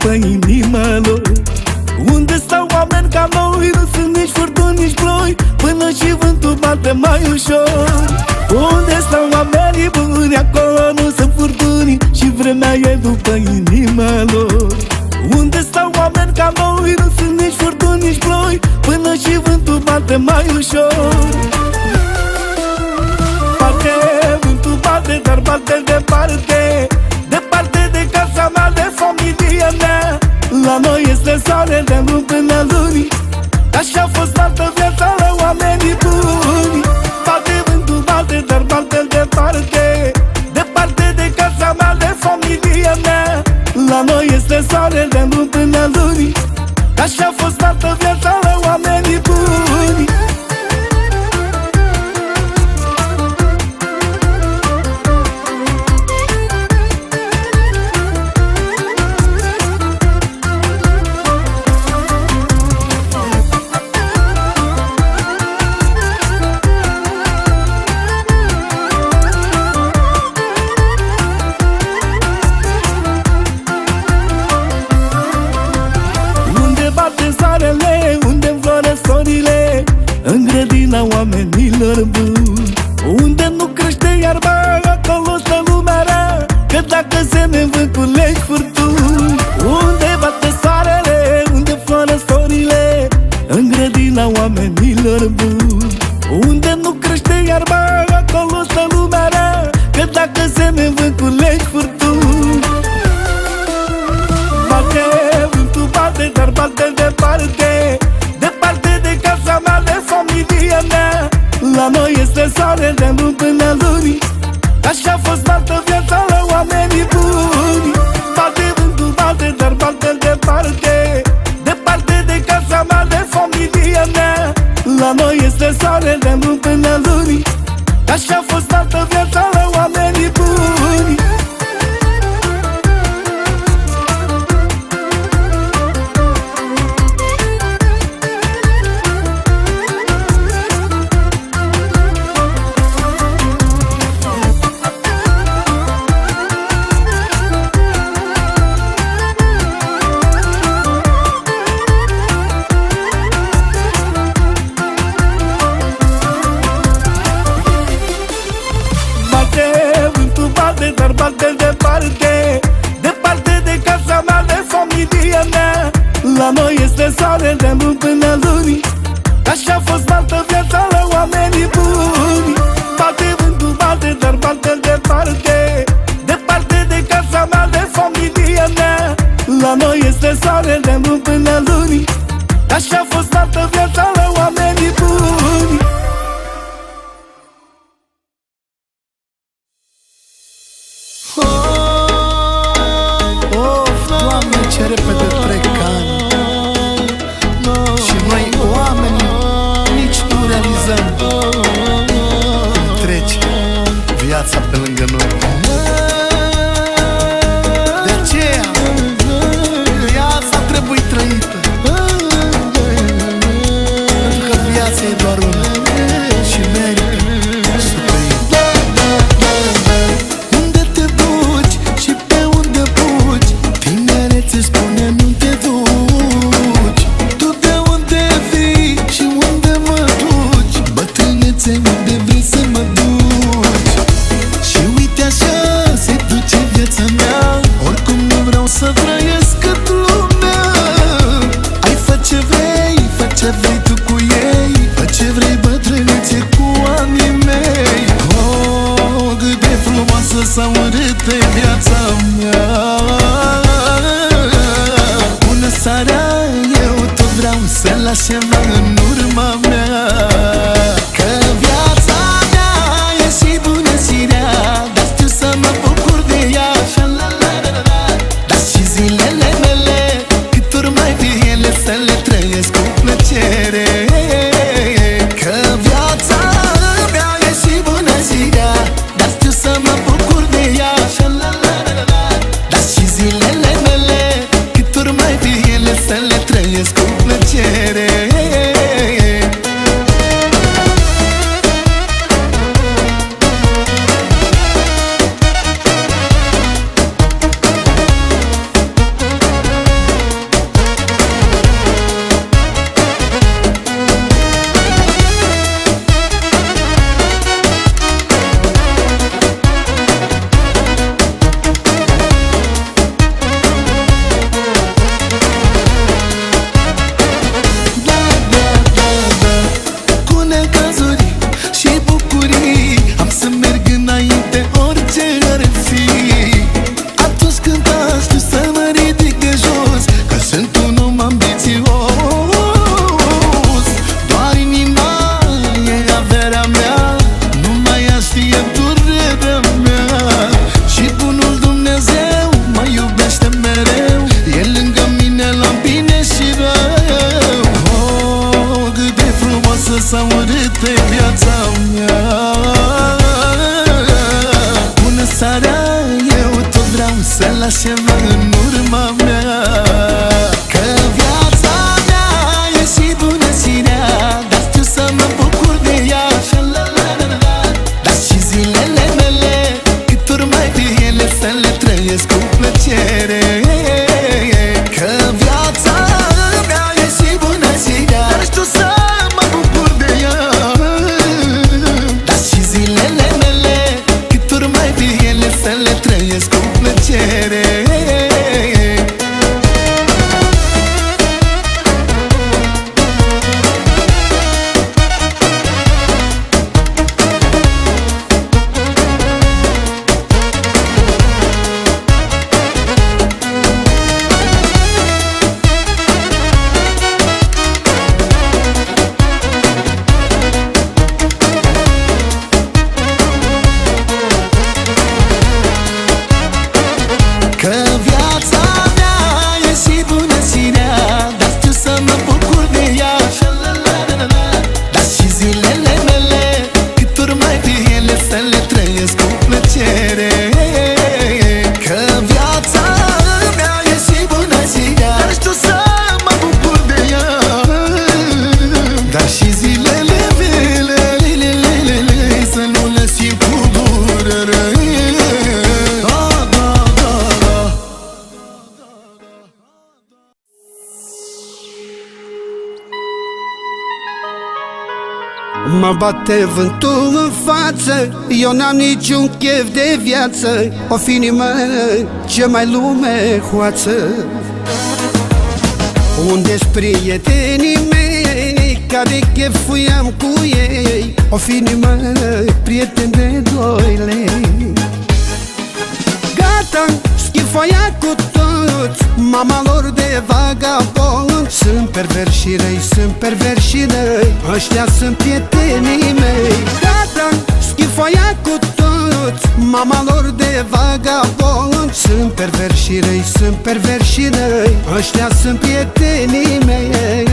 după inima lor. Unde stau oameni ca noi, nu sunt nici furtuni, nici ploi, până și vântul bate mai ușor. Unde stau oamenii buni, acolo nu sunt furtuni și vremea e după inima lor. Unde stau oameni ca noi, nu sunt nici furtuni, nici ploi, până și vântul bate mai ușor. Bate, vântul bate, dar bate departe, departe de casa mea, de familia mea. La noi este soare de luni până luni, așa a fost altă viața la oamenii buni. Bate vântul bate, dar bate departe, departe de casa mea, de familia mea. La noi este soare de luni până luni, așa a fost altă viața la oamenii buni. În grădina oamenilor buni, unde nu crește iarba, acolo stă lumea rea, că dacă semeni vânt culegi furtuni. Unde bate soarele, unde floare sorile, în grădina oamenilor buni, unde nu crește iarba, acolo stă lumea rea, că dacă semeni vânt culegi furtuni. Bate, vântul bate, dar bate departe, departe de casa mea, de familia mea. La noi este soare de luni până luni, așa a fost altă viața la oamenii buni. Bate vântul bate, dar bate departe, departe de casa mea, de familia mea. La noi este soare de luni până luni, așa a fost altă viața la oamenii buni. Dar bate departe, departe de casa mea, de familia mea. La noi este soare de luni până luni, așa a fost altă viața la oamenii buni. Bate vântul bate, dar bate departe, departe de casa mea, de familia mea. La noi este soare de luni până luni, așa a fost altă viața la oamenii buni. Ce repede trec ani și noi oamenii nici nu realizăm cum trece viața pe lângă noi. De aceea viața trebuie trăită, pentru că viața e doar una și merită să trăim. Unde te duci și pe unde fugi, tinerețe spune nu te duci. Tu de unde vii și unde mă duci, bătrânețe unde vrei să mă duci. Și uite așa se duce viața mea, oricum nu vreau să trăiesc cât lumea. Ai fă ce vrei, fă ce vrei tu cu ei, fă ce vrei bătrânețe cu anii mei. Oh, cât de frumoasă s-a urât viața mea. Bună seara, eu tot vreau să las ceva în urma mea. Că viața mea e și bună și rea, dar știu să mă bucur de ea. Dar și zilele mele, cât ori mai fie ele, să le trăiesc cu plăcere. Că viața mea e și bună și rea, dar știu să mă bucur de ea. Dar și zilele mele, cât ori mai fie ele, să le trăiesc cu plăcere. să las ceva în urma mea. Că viața mea e și bună și rea, dar știu să mă bucur de ea. Dar și zilele mele, cât ori mai fie ele, să le trăiesc cu plăcere. Că viața mea e și bună și rea, dar știu să mă bucur de ea. Dar și zilele mele, cât ori mai fie ele, să le trăiesc cu plăcere. Că viața mea e și bună și rea, dar știu să mă bucur de ea. Dar și zilele mele, cât ori mai fie ele, să le trăiesc cu plăcere. Că viața mea e și bună și rea, dar știu să mă bucur de ea. Dar și zilele mele, să nu le simt cu durere. Mă bate vântul în față, eu n-am niciun chef de viață. O fi inimă ce mai lume hoață. Unde-s prietenii mei care chefuiam cu ei? O fi inimă prieten de 2 lei. Gata, schifoia cu toți, mama lor de vagabond. Sunt perversi și răi, sunt perversi și răi, ăștia sunt prietenii mei. Gata, schifoia cu toți, mama lor de vagabond. Sunt perversi și răi, sunt perversi și răi, ăștia sunt prietenii mei.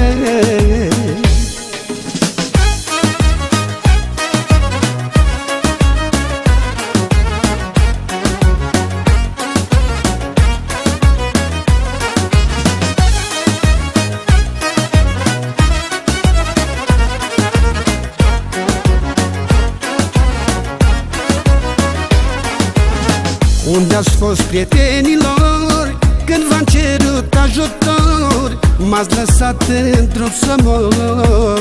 Unde ați fost prietenilor când v-am cerut ajutor? M-ați lăsat în drum să mor.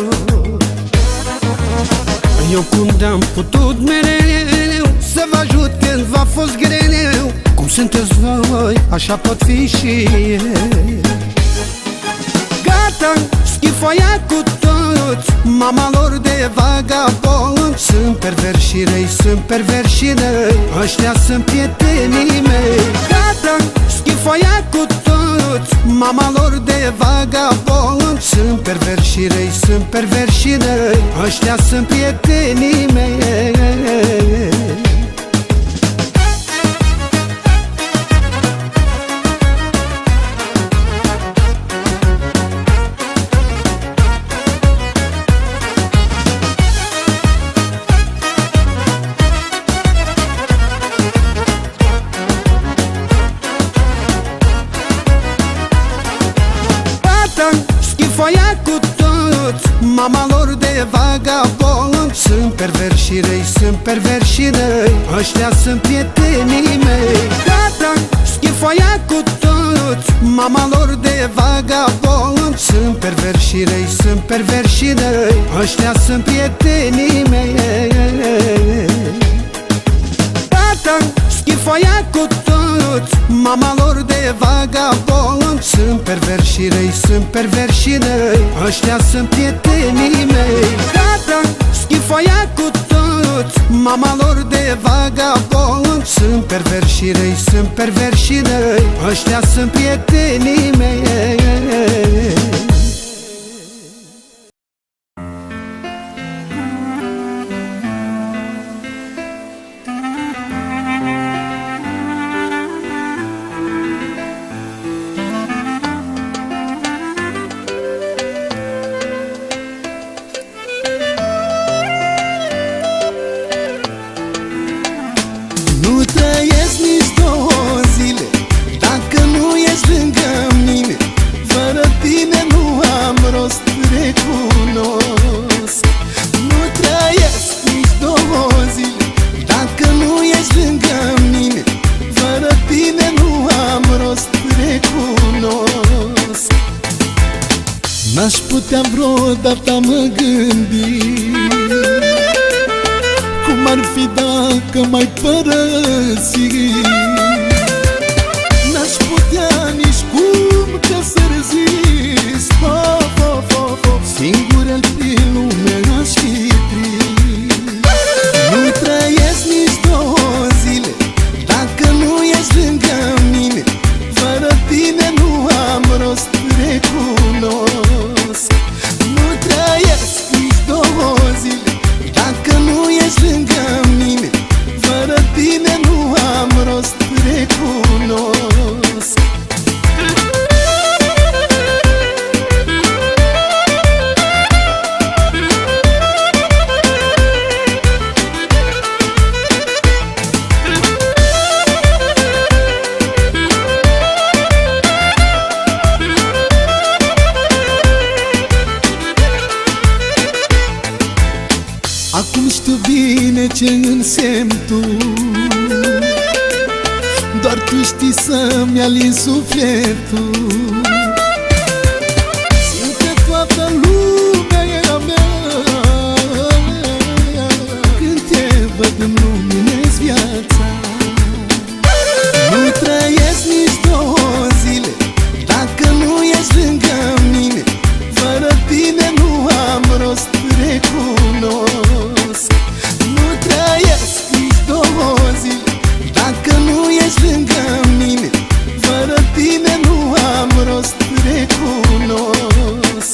Eu cum de-am putut mereu să vă ajut când v-a fost greu? Cum sunteți voi, așa pot fi și eu. Gata, schifoia cu toți, mama lor de vagabond. Sunt perversi și răi, sunt perversi și răi, ăștia sunt prietenii mei. Gata, schifoia cu toți, mama lor de vagabond. Sunt perversi și răi, sunt perversi și răi, ăștia sunt prietenii mei. Schifoia cu toți, mama lor de vagabond. Sunt perversi și răi, sunt perversi și răi, ăștia sunt prietenii mei. Gata, schifoia cu toți, mama lor de vagabond. Sunt perversi și răi, sunt perversi și răi, ăștia sunt prietenii mei. Gata, schifoia cu toți, mama lor de vagabond. Sunt perversi și răi, sunt perversi și răi, ăștia sunt prietenii mei. Gata, schifoia cu toți, mama lor de vagabond. Sunt perversi și răi, sunt perversi și răi, ăștia sunt prietenii mei. Nu trăiesc nici 2 zile odată mă gândi cum ar fi dacă m-ai părăsit. N-aș putea nici cum ca să rezist, singur pe lume aș fi trist. Nu trăiesc nici 2 zile dacă nu ești lângă mine. Fără tine nu am rost, recunosc. Nu trăiesc nici 2 zile dacă nu ești lângă mine. Fără tine nu am rost, recunosc. Acum știu bine ce însemn tu, doar tu știi să-mi alin sufletul. Simt că toată lumea e a mea când te văd îmi luminez viața. Nu trăiesc nici 2 zile dacă nu ești lângă mine. Fără tine nu am rost, recunosc. Nu trăiesc nici 2 zile dacă nu ești lângă mine. Fără tine nu am rost, recunosc.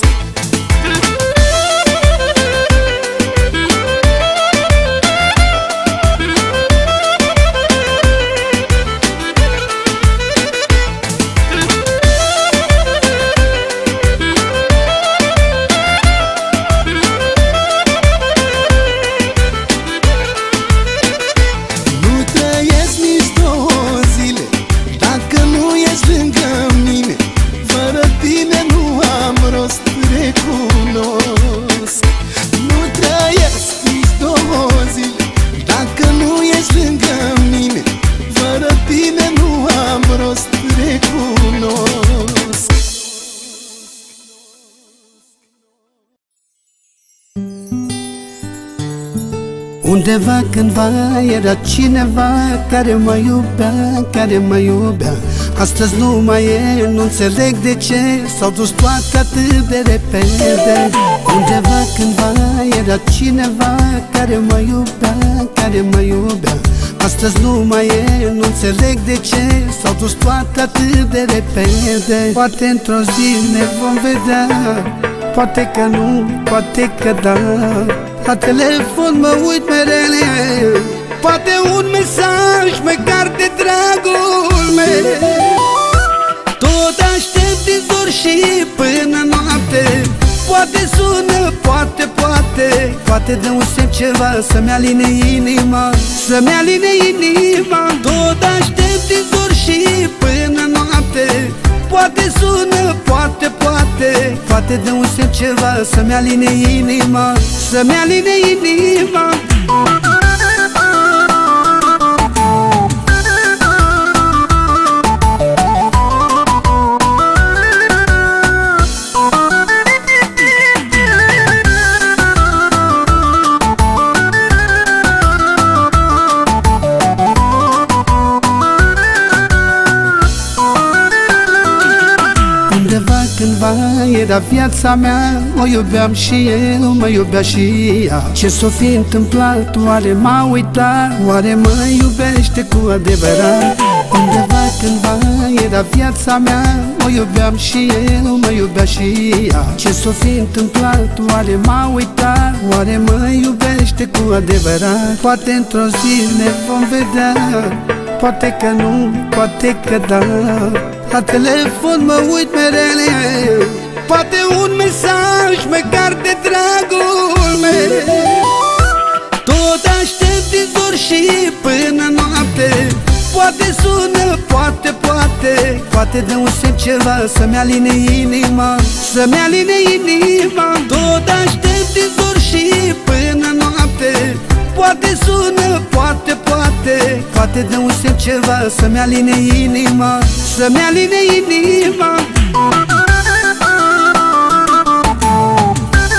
Undeva cândva era cineva care mă iubea, care mă iubea. Astăzi nu mai e, nu înțeleg de ce s-au dus toate atât de repede. Undeva cândva era cineva care mă iubea, care mă iubea. Astăzi nu mai e, nu înțeleg de ce s-au dus toate atât de repede. Poate într-o zi ne vom vedea, poate că nu, poate că da. La telefon mă uit mereu, poate un mesaj măcar de dragul meu. Tot aștept din zor și până noapte, poate sună, poate de un semn ceva să-mi aline inima, să-mi aline inima. Tot aștept din zor și până noapte, poate sună, poate de un semn ceva să-mi aline inima, să-mi aline inima. Cândva era viața mea, o iubeam și el, mă iubea și ea. Ce s-o fi întâmplat, oare m-a uitat, oare mă iubește cu adevărat? Undeva cândva era viața mea, o iubeam și el, mă iubea și ea. Ce s-o fi întâmplat, oare m-a uitat, oare mă iubește cu adevărat? Poate într-o zi ne vom vedea, poate că nu, poate că da. La telefon mă uit mereu, poate un mesaj măcar de dragul meu. Tot aștept din zor și până noapte, poate sună, poate de un semn ceva să-mi aline inima, să-mi aline inima. Tot aștept din zor și până noapte, poate sună, poate de un semn ceva să-mi aline inima, să-mi aline inima.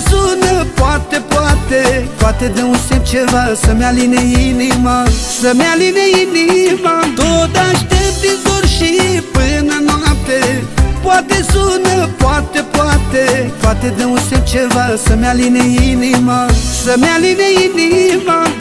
sună, poate, poate Poate de un semn ceva să-mi aline inima Să-mi aline inima Tot aștept din zor și până noapte Poate sună, poate, poate Poate de un semn ceva să-mi aline inima Să-mi aline inima